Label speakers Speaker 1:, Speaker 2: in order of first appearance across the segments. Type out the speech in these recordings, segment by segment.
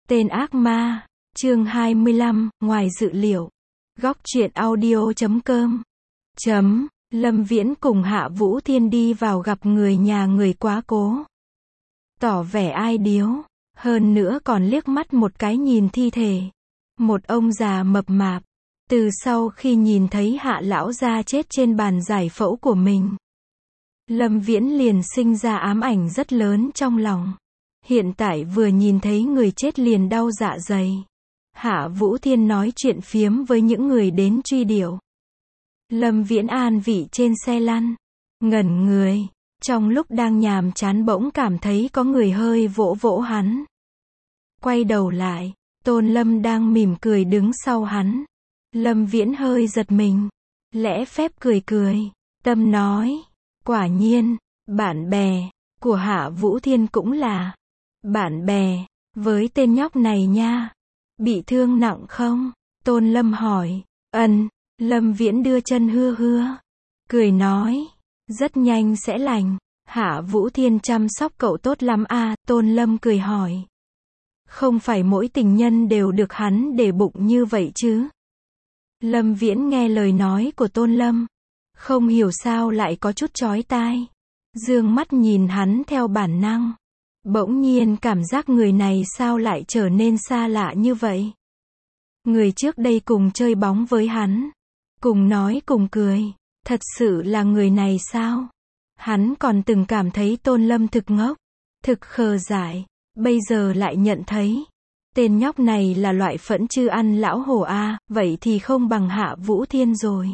Speaker 1: Tên ác ma, chương 25, ngoài dự liệu. Góc truyện audio.com. Lâm Viễn cùng Hạ Vũ Thiên đi vào gặp người nhà người quá cố. Tỏ vẻ ai điếu, hơn nữa còn liếc mắt một cái nhìn thi thể. Một ông già mập mạp, từ sau khi nhìn thấy Hạ lão gia chết trên bàn giải phẫu của mình, Lâm Viễn liền sinh ra ám ảnh rất lớn trong lòng. Hiện tại vừa nhìn thấy người chết liền đau dạ dày. Hạ Vũ Thiên nói chuyện phiếm với những người đến truy điệu. Lâm Viễn an vị trên xe lăn, ngẩn người. Trong lúc đang nhàm chán bỗng cảm thấy có người hơi vỗ vỗ hắn. Quay đầu lại, Tôn Lâm đang mỉm cười đứng sau hắn. Lâm Viễn hơi giật mình, lễ phép cười cười. Tâm nói, quả nhiên, bạn bè của Hạ Vũ Thiên cũng là bạn bè với tên nhóc này nha. Bị thương nặng không? Tôn Lâm hỏi. Lâm Viễn đưa chân hưa, cười nói, rất nhanh sẽ lành. Hạ Vũ Thiên chăm sóc cậu tốt lắm à? Tôn Lâm cười hỏi. Không phải mỗi tình nhân đều được hắn để bụng như vậy chứ? Lâm Viễn nghe lời nói của Tôn Lâm, không hiểu sao lại có chút chói tai. Dương mắt nhìn hắn theo bản năng. Bỗng nhiên cảm giác người này sao lại trở nên xa lạ như vậy. Người trước đây cùng chơi bóng với hắn, cùng nói cùng cười, thật sự là người này sao? Hắn còn từng cảm thấy Tôn Lâm thực ngốc, thực khờ dại, bây giờ lại nhận thấy tên nhóc này là loại phẫn chư ăn lão hổ a, vậy thì không bằng Hạ Vũ Thiên rồi.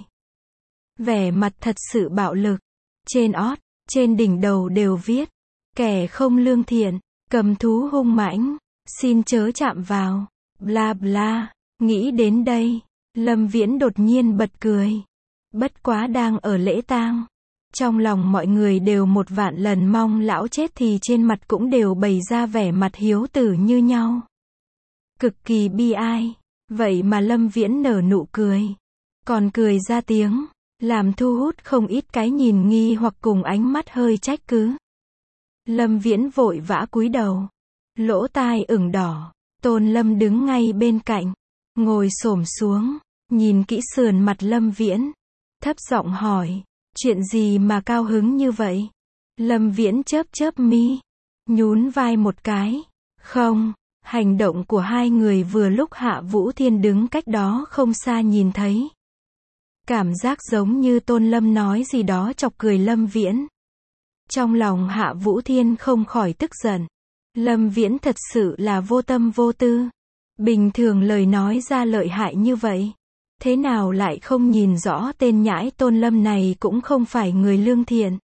Speaker 1: Vẻ mặt thật sự bạo lực, trên ót, trên đỉnh đầu đều viết, kẻ không lương thiện, cầm thú hung mãnh, xin chớ chạm vào, bla bla. Nghĩ đến đây, Lâm Viễn đột nhiên bật cười. Bất quá đang ở lễ tang, trong lòng mọi người đều một vạn lần mong lão chết thì trên mặt cũng đều bày ra vẻ mặt hiếu tử như nhau. Cực kỳ bi ai, vậy mà Lâm Viễn nở nụ cười, còn cười ra tiếng, làm thu hút không ít cái nhìn nghi hoặc cùng ánh mắt hơi trách cứ. Lâm Viễn vội vã cúi đầu, lỗ tai ửng đỏ. Tôn Lâm đứng ngay bên cạnh, ngồi xổm xuống, nhìn kỹ sườn mặt Lâm Viễn, thấp giọng hỏi, chuyện gì mà cao hứng như vậy? Lâm Viễn chớp chớp mi, nhún vai một cái. Không, hành động của hai người vừa lúc Hạ Vũ Thiên đứng cách đó không xa nhìn thấy. Cảm giác giống như Tôn Lâm nói gì đó chọc cười Lâm Viễn. Trong lòng Hạ Vũ Thiên không khỏi tức giận. Lâm Viễn thật sự là vô tâm vô tư. Bình thường lời nói ra lợi hại như vậy, thế nào lại không nhìn rõ tên nhãi Tôn Lâm này cũng không phải người lương thiện.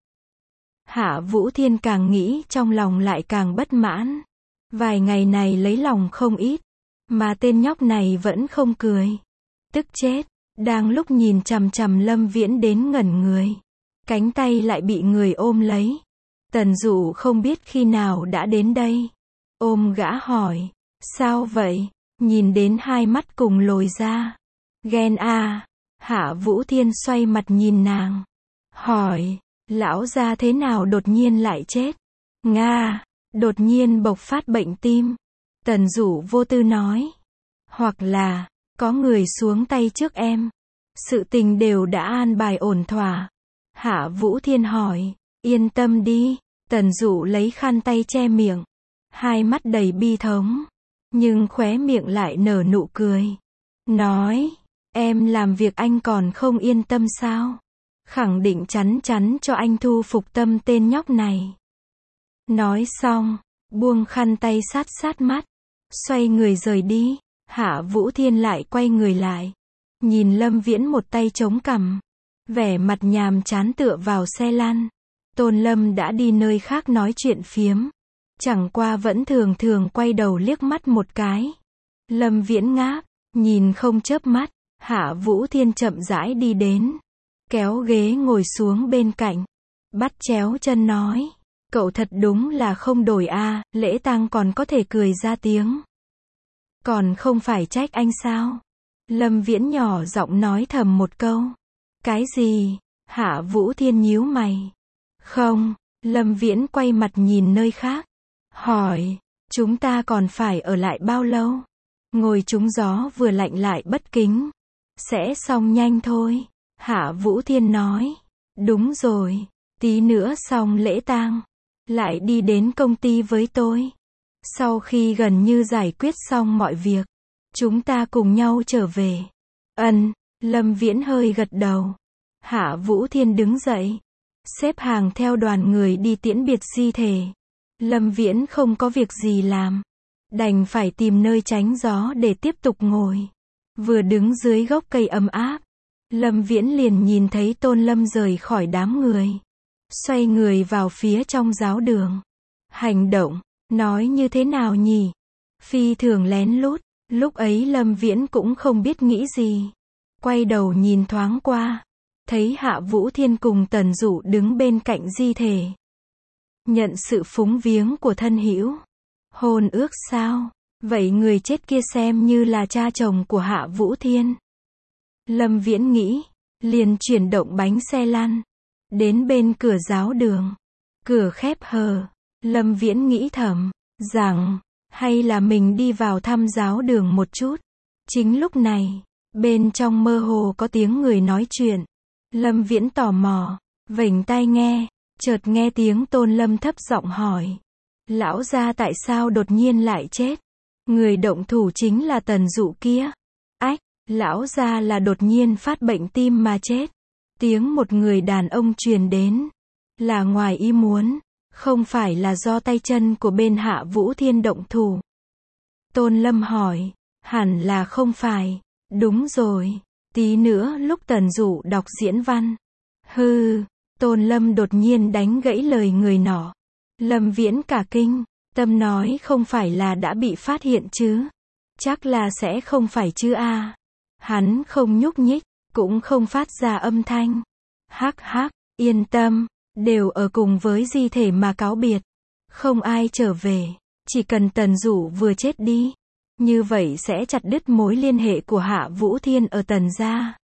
Speaker 1: Hạ Vũ Thiên càng nghĩ trong lòng lại càng bất mãn. Vài ngày này lấy lòng không ít, mà tên nhóc này vẫn không cười. Tức chết, đang lúc nhìn chằm chằm Lâm Viễn đến ngẩn người, cánh tay lại bị người ôm lấy. Tần Dụ không biết khi nào đã đến đây, ôm gã hỏi, sao vậy? Nhìn đến hai mắt cùng lồi ra. Ghen à? Hạ Vũ Thiên xoay mặt nhìn nàng, hỏi, lão gia thế nào đột nhiên lại chết? Nga, đột nhiên bộc phát bệnh tim. Tần Dụ vô tư nói, hoặc là, có người xuống tay trước em. Sự tình đều đã an bài ổn thỏa. Hạ Vũ Thiên hỏi, yên tâm đi. Tần Dụ lấy khăn tay che miệng, hai mắt đầy bi thống, nhưng khóe miệng lại nở nụ cười. Nói, em làm việc anh còn không yên tâm sao? Khẳng định chắn chắn cho anh thu phục tâm tên nhóc này. Nói xong, buông khăn tay sát sát mắt, xoay người rời đi. Hạ Vũ Thiên lại quay người lại, nhìn Lâm Viễn một tay chống cằm, vẻ mặt nhàm chán tựa vào xe lăn. Tôn Lâm đã đi nơi khác nói chuyện phiếm, chẳng qua vẫn thường thường quay đầu liếc mắt một cái. Lâm Viễn ngáp, nhìn không chớp mắt. Hạ Vũ Thiên chậm rãi đi đến, kéo ghế ngồi xuống bên cạnh, bắt chéo chân nói, cậu thật đúng là không đổi a, lễ tang còn có thể cười ra tiếng. Còn không phải trách anh sao? Lâm Viễn nhỏ giọng nói thầm một câu. Cái gì? Hạ Vũ Thiên nhíu mày. Không, Lâm Viễn quay mặt nhìn nơi khác, hỏi, Chúng ta còn phải ở lại bao lâu? Ngồi trúng gió vừa lạnh lại bất kính. Sẽ xong nhanh thôi. Hạ Vũ Thiên nói. Đúng rồi. Tí nữa xong lễ tang. Lại đi đến công ty với tôi. Sau khi gần như giải quyết xong mọi việc, chúng ta cùng nhau trở về. Lâm Viễn hơi gật đầu. Hạ Vũ Thiên đứng dậy. Xếp hàng theo đoàn người đi tiễn biệt di thể. Lâm Viễn không có việc gì làm. Đành phải tìm nơi tránh gió để tiếp tục ngồi. Vừa đứng dưới gốc cây ấm áp, Lâm Viễn liền nhìn thấy Tôn Lâm rời khỏi đám người. Xoay người vào phía trong giáo đường. Hành động, nói như thế nào nhỉ? Phi thường lén lút. Lúc ấy Lâm Viễn cũng không biết nghĩ gì. Quay đầu nhìn thoáng qua. Thấy Hạ Vũ Thiên cùng Tần Dụ đứng bên cạnh di thể. Nhận sự phúng viếng của thân hữu. Hôn ước sao? Vậy người chết kia xem như là cha chồng của Hạ Vũ Thiên. Lâm Viễn nghĩ. Liền chuyển động bánh xe lăn. Đến bên cửa giáo đường. Cửa khép hờ. Lâm Viễn nghĩ thầm. Rằng. Hay là mình đi vào thăm giáo đường một chút. Chính lúc này. Bên trong mơ hồ có tiếng người nói chuyện. Lâm Viễn tò mò. Vểnh tai nghe. Chợt nghe tiếng Tôn Lâm thấp giọng hỏi. Lão gia tại sao đột nhiên lại chết? Người động thủ chính là Tần Dụ kia. Ách, lão gia là đột nhiên phát bệnh tim mà chết. Tiếng một người đàn ông truyền đến. Là ngoài ý muốn. Không phải là do tay chân của bên Hạ Vũ Thiên động thủ. Tôn Lâm hỏi. Hẳn là không phải. Đúng rồi. Tí nữa lúc Tần Dụ đọc diễn văn. Hừ. Tôn Lâm đột nhiên đánh gãy lời người nọ. Lâm Viễn cả kinh. Tâm nói không phải là đã bị phát hiện chứ. Chắc là sẽ không phải chứ a. Hắn không nhúc nhích. Cũng không phát ra âm thanh. Hắc hắc. Yên tâm. Đều ở cùng với di thể mà cáo biệt. Không ai trở về. Chỉ cần Tần Dụ vừa chết đi. Như vậy sẽ chặt đứt mối liên hệ của Hạ Vũ Thiên ở Tần gia.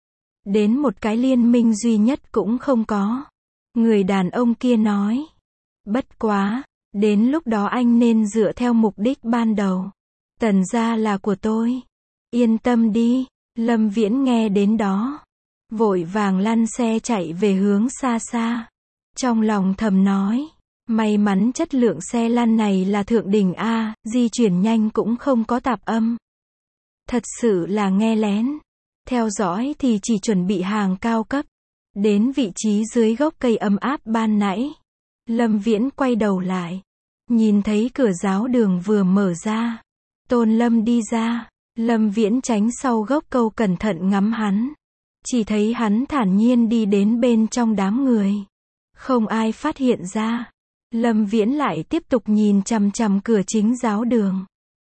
Speaker 1: Đến một cái liên minh duy nhất cũng không có. Người đàn ông kia nói. Bất quá. Đến lúc đó anh nên dựa theo mục đích ban đầu. Tần gia là của tôi. Yên tâm đi. Lâm Viễn nghe đến đó. Vội vàng lăn xe chạy về hướng xa xa. Trong lòng thầm nói. May mắn chất lượng xe lăn này là thượng đỉnh A, di chuyển nhanh cũng không có tạp âm. Thật sự là nghe lén. Theo dõi thì chỉ chuẩn bị hàng cao cấp. Đến vị trí dưới gốc cây ấm áp ban nãy. Lâm Viễn quay đầu lại. Nhìn thấy cửa giáo đường vừa mở ra. Tôn Lâm đi ra. Lâm Viễn tránh sau gốc cây cẩn thận ngắm hắn. Chỉ thấy hắn thản nhiên đi đến bên trong đám người. Không ai phát hiện ra. Lâm Viễn lại tiếp tục nhìn chằm chằm cửa chính giáo đường.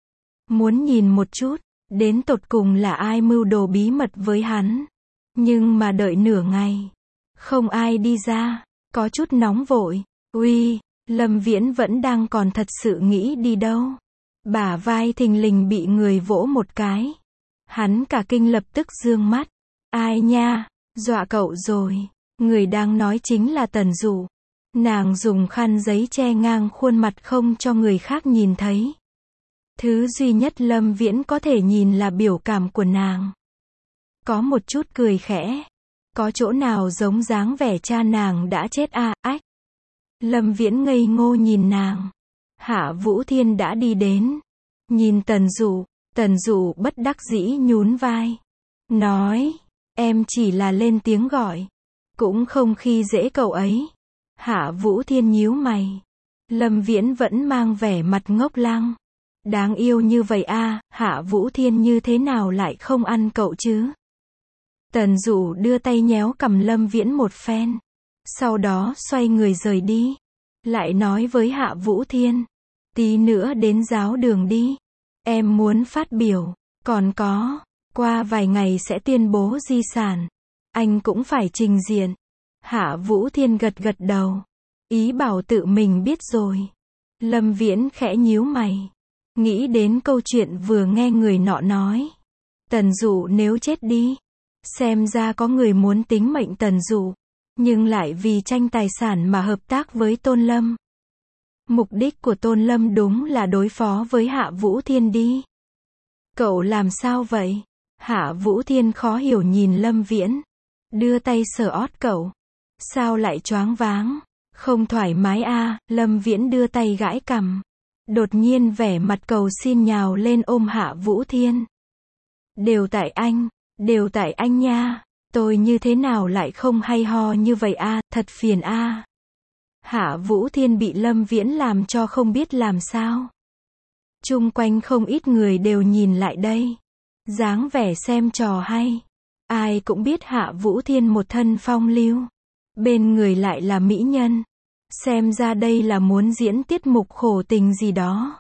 Speaker 1: Muốn nhìn một chút. Đến tột cùng là ai mưu đồ bí mật với hắn. Nhưng mà đợi nửa ngày. Không ai đi ra. Có chút nóng vội. Uy, Lâm Viễn vẫn đang còn thật sự nghĩ đi đâu. Bả vai thình lình bị người vỗ một cái. Hắn cả kinh lập tức giương mắt. Ai nha, dọa cậu rồi. Người đang nói chính là Tần Dụ. Nàng dùng khăn giấy che ngang khuôn mặt không cho người khác nhìn thấy. Thứ duy nhất Lâm Viễn có thể nhìn là biểu cảm của nàng. Có một chút cười khẽ. Có chỗ nào giống dáng vẻ cha nàng đã chết à, ách. Lâm Viễn ngây ngô nhìn nàng. Hạ Vũ Thiên đã đi đến. Nhìn Tần Dụ bất đắc dĩ nhún vai. Nói, em chỉ là lên tiếng gọi. Cũng không khi dễ cậu ấy. Hạ Vũ Thiên nhíu mày. Lâm Viễn vẫn mang vẻ mặt ngốc lăng. Đáng yêu như vậy à, Hạ Vũ Thiên như thế nào lại không ăn cậu chứ? Tần Dụ đưa tay nhéo cằm Lâm Viễn một phen. Sau đó xoay người rời đi. Lại nói với Hạ Vũ Thiên. Tí nữa đến giáo đường đi. Em muốn phát biểu. Còn có. Qua vài ngày sẽ tuyên bố di sản. Anh cũng phải trình diện. Hạ Vũ Thiên gật gật đầu. Ý bảo tự mình biết rồi. Lâm Viễn khẽ nhíu mày. Nghĩ đến câu chuyện vừa nghe người nọ nói. Tần Dụ nếu chết đi. Xem ra có người muốn tính mệnh Tần Dụ. Nhưng lại vì tranh tài sản mà hợp tác với Tôn Lâm. Mục đích của Tôn Lâm đúng là đối phó với Hạ Vũ Thiên đi. Cậu làm sao vậy? Hạ Vũ Thiên khó hiểu nhìn Lâm Viễn. Đưa tay sờ ót cậu. Sao lại choáng váng? Không thoải mái à? Lâm Viễn đưa tay gãi cằm. Đột nhiên vẻ mặt cầu xin nhào lên ôm Hạ Vũ Thiên. Đều tại anh nha. Tôi như thế nào lại không hay ho như vậy à, thật phiền à. Hạ Vũ Thiên bị Lâm Viễn làm cho không biết làm sao. Chung quanh không ít người đều nhìn lại đây. Dáng vẻ xem trò hay. Ai cũng biết Hạ Vũ Thiên một thân phong lưu. Bên người lại là mỹ nhân. Xem ra đây là muốn diễn tiết mục khổ tình gì đó.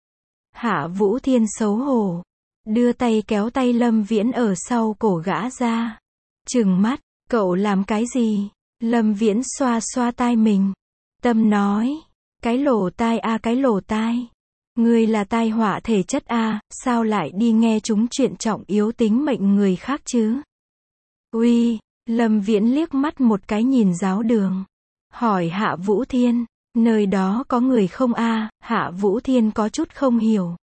Speaker 1: Hạ Vũ Thiên xấu hổ. Đưa tay kéo tay Lâm Viễn ở sau cổ gã ra. Trừng mắt, cậu làm cái gì? Lâm Viễn xoa xoa tai mình. Tâm nói, cái lỗ tai à, cái lỗ tai. Ngươi là tai họa thể chất à, sao lại đi nghe chúng chuyện trọng yếu tính mệnh người khác chứ? Uy, Lâm Viễn liếc mắt một cái nhìn giáo đường. Hỏi Hạ Vũ Thiên, nơi đó có người không à? Hạ Vũ Thiên có chút không hiểu.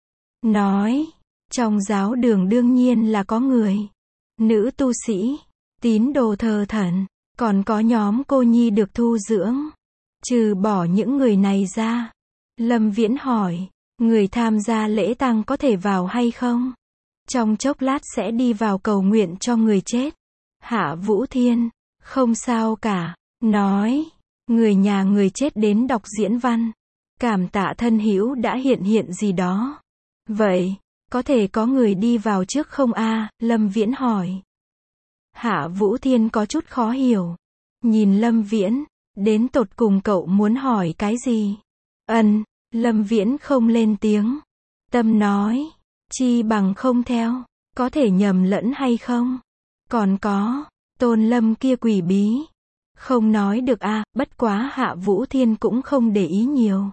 Speaker 1: Nói, trong giáo đường đương nhiên là có người. Nữ tu sĩ, tín đồ thờ thần, còn có nhóm cô nhi được thu dưỡng. Trừ bỏ những người này ra. Lâm Viễn hỏi, người tham gia lễ tang có thể vào hay không? Trong chốc lát sẽ đi vào cầu nguyện cho người chết. Hạ Vũ Thiên, không sao cả. Nói, người nhà người chết đến đọc diễn văn. Cảm tạ thân hữu đã hiện gì đó. Vậy, có thể có người đi vào trước không a? Lâm Viễn hỏi. Hạ Vũ Thiên có chút khó hiểu. Nhìn Lâm Viễn, đến tột cùng cậu muốn hỏi cái gì? Lâm Viễn không lên tiếng. Tâm nói, chi bằng không theo, có thể nhầm lẫn hay không? Còn có, Tôn Lâm kia quỷ bí. Không nói được à, bất quá Hạ Vũ Thiên cũng không để ý nhiều.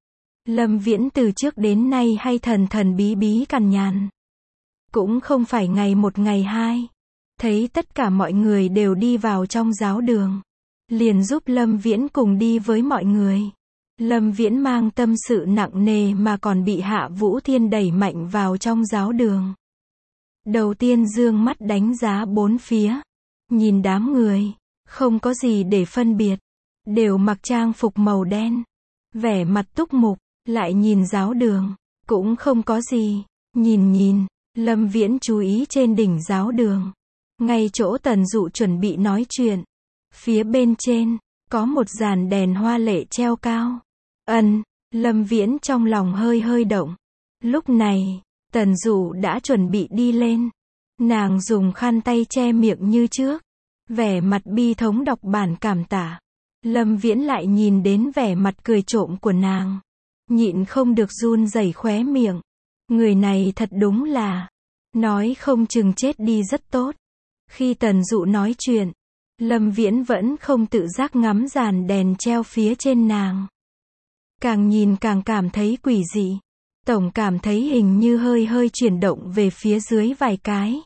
Speaker 1: Lâm Viễn từ trước đến nay hay thần bí cằn nhằn. Cũng không phải ngày một ngày hai. Thấy tất cả mọi người đều đi vào trong giáo đường. Liền giúp Lâm Viễn cùng đi với mọi người. Lâm Viễn mang tâm sự nặng nề mà còn bị Hạ Vũ Thiên đẩy mạnh vào trong giáo đường. Đầu tiên dương mắt đánh giá bốn phía. Nhìn đám người, không có gì để phân biệt. Đều mặc trang phục màu đen. Vẻ mặt túc mục, lại nhìn giáo đường, cũng không có gì. Nhìn, Lâm Viễn chú ý trên đỉnh giáo đường. Ngay chỗ Tần Dụ chuẩn bị nói chuyện. Phía bên trên, có một dàn đèn hoa lệ treo cao. Lâm Viễn trong lòng hơi động. Lúc này, Tần Dụ đã chuẩn bị đi lên. Nàng dùng khăn tay che miệng như trước. Vẻ mặt bi thống đọc bản cảm tạ. Lâm Viễn lại nhìn đến vẻ mặt cười trộm của nàng. Nhịn không được run rẩy khóe miệng. Người này thật đúng là, nói không chừng chết đi rất tốt. Khi Tần Dụ nói chuyện, Lâm Viễn vẫn không tự giác ngắm dàn đèn treo phía trên nàng. Càng nhìn càng cảm thấy quỷ dị. Tổng cảm thấy hình như hơi chuyển động về phía dưới vài cái.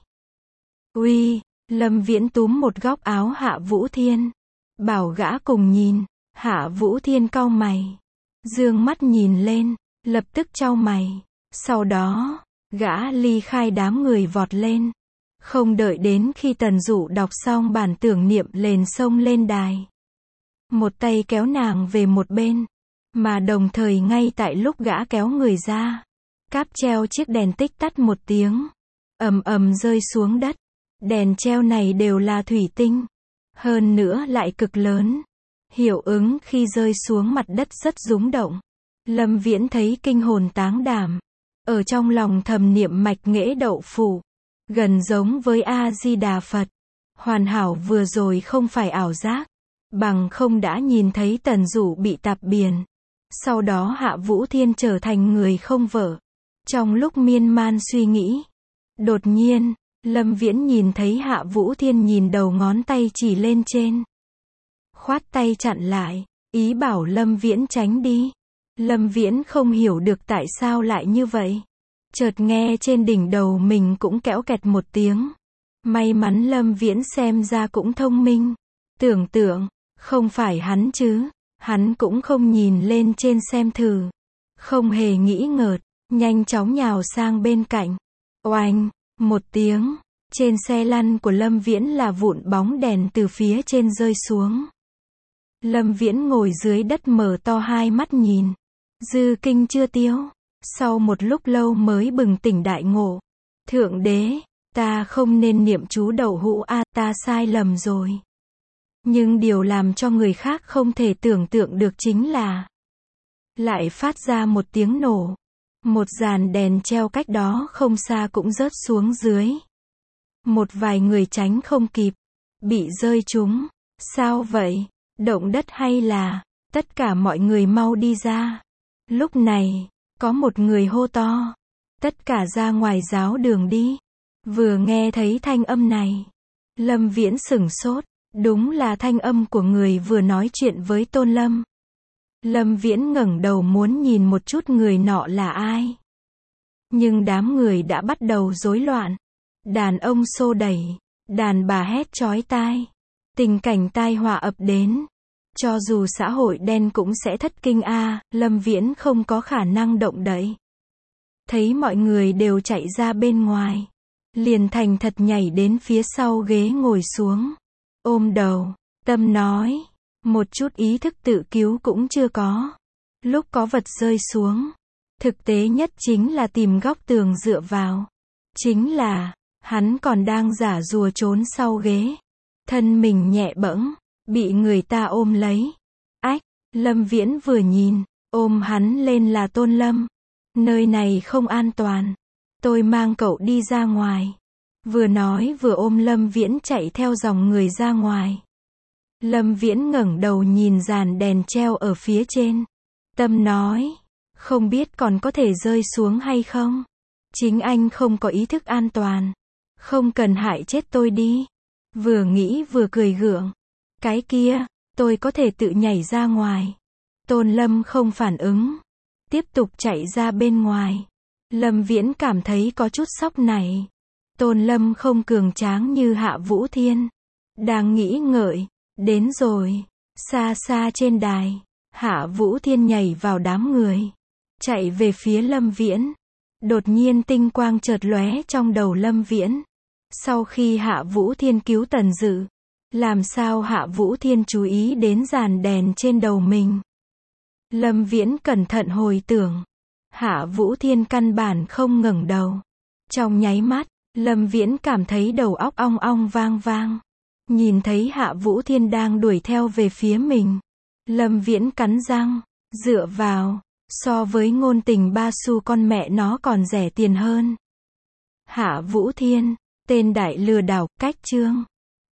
Speaker 1: Uy, Lâm Viễn túm một góc áo Hạ Vũ Thiên. Bảo gã cùng nhìn. Hạ Vũ Thiên cau mày. Dương mắt nhìn lên, lập tức chau mày. Sau đó, gã ly khai đám người vọt lên. Không đợi đến khi Tần Dụ đọc xong bản tưởng niệm liền xông lên đài. Một tay kéo nàng về một bên. Mà đồng thời ngay tại lúc gã kéo người ra, cáp treo chiếc đèn tích tắt một tiếng. Ầm rơi xuống đất. Đèn treo này đều là thủy tinh. Hơn nữa lại cực lớn. Hiệu ứng khi rơi xuống mặt đất rất rung động. Lâm Viễn thấy kinh hồn táng đảm. Ở trong lòng thầm niệm mạch nghệ đậu phủ. Gần giống với A-di-đà Phật. Hoàn hảo vừa rồi không phải ảo giác. Bằng không đã nhìn thấy Tần Dụ bị tạp biển. Sau đó Hạ Vũ Thiên trở thành người không vợ. Trong lúc miên man suy nghĩ. Đột nhiên, Lâm Viễn nhìn thấy Hạ Vũ Thiên nhìn đầu ngón tay chỉ lên trên. Khoát tay chặn lại, ý bảo Lâm Viễn tránh đi. Lâm Viễn không hiểu được tại sao lại như vậy. Chợt nghe trên đỉnh đầu mình cũng kéo kẹt một tiếng. May mắn Lâm Viễn xem ra cũng thông minh. Tưởng tượng, không phải hắn chứ. Hắn cũng không nhìn lên trên xem thử. Không hề nghĩ ngợi, nhanh chóng nhào sang bên cạnh. Oanh, một tiếng, trên xe lăn của Lâm Viễn là vụn bóng đèn từ phía trên rơi xuống. Lâm Viễn ngồi dưới đất mở to hai mắt nhìn. Dư kinh chưa tiêu. Sau một lúc lâu mới bừng tỉnh đại ngộ. Thượng đế, ta không nên niệm chú đậu hũ a, ta sai lầm rồi. Nhưng điều làm cho người khác không thể tưởng tượng được chính là lại phát ra một tiếng nổ. Một dàn đèn treo cách đó không xa cũng rớt xuống dưới. Một vài người tránh không kịp, bị rơi trúng. Sao vậy? Động đất hay là? Tất cả mọi người mau đi ra. Lúc này, có một người hô to. Tất cả ra ngoài giáo đường đi. Vừa nghe thấy thanh âm này, Lâm Viễn sửng sốt. Đúng là thanh âm của người vừa nói chuyện với Tôn Lâm. Lâm Viễn ngẩng đầu muốn nhìn một chút người nọ là ai. Nhưng đám người đã bắt đầu rối loạn. Đàn ông xô đẩy, đàn bà hét chói tai. Tình cảnh tai họa ập đến. Cho dù xã hội đen cũng sẽ thất kinh a, Lâm Viễn không có khả năng động đậy. Thấy mọi người đều chạy ra bên ngoài, liền thành thật nhảy đến phía sau ghế ngồi xuống. Ôm đầu, tâm nói, một chút ý thức tự cứu cũng chưa có. Lúc có vật rơi xuống, thực tế nhất chính là tìm góc tường dựa vào. Chính là, hắn còn đang giả rùa trốn sau ghế. Thân mình nhẹ bẫng, bị người ta ôm lấy. Ách, Lâm Viễn vừa nhìn, ôm hắn lên là Tôn Lâm. Nơi này không an toàn. Tôi mang cậu đi ra ngoài. Vừa nói vừa ôm Lâm Viễn chạy theo dòng người ra ngoài. Lâm Viễn ngẩng đầu nhìn dàn đèn treo ở phía trên. Tâm nói, không biết còn có thể rơi xuống hay không. Chính anh không có ý thức an toàn. Không cần hại chết tôi đi. Vừa nghĩ vừa cười gượng. Cái kia, tôi có thể tự nhảy ra ngoài. Tôn Lâm không phản ứng. Tiếp tục chạy ra bên ngoài. Lâm Viễn cảm thấy có chút sốc này. Tôn Lâm không cường tráng như Hạ Vũ Thiên. Đang nghĩ ngợi. Đến rồi. Xa xa trên đài. Hạ Vũ Thiên nhảy vào đám người. Chạy về phía Lâm Viễn. Đột nhiên tinh quang chợt lóe trong đầu Lâm Viễn. Sau khi Hạ Vũ Thiên cứu Tần Dự, làm sao Hạ Vũ Thiên chú ý đến dàn đèn trên đầu mình? Lâm Viễn cẩn thận hồi tưởng. Hạ Vũ Thiên căn bản không ngẩng đầu. Trong nháy mắt, Lâm Viễn cảm thấy đầu óc ong ong vang vang. Nhìn thấy Hạ Vũ Thiên đang đuổi theo về phía mình. Lâm Viễn cắn răng, dựa vào, so với ngôn tình ba xu con mẹ nó còn rẻ tiền hơn. Hạ Vũ Thiên, tên đại lừa đảo, cách chương.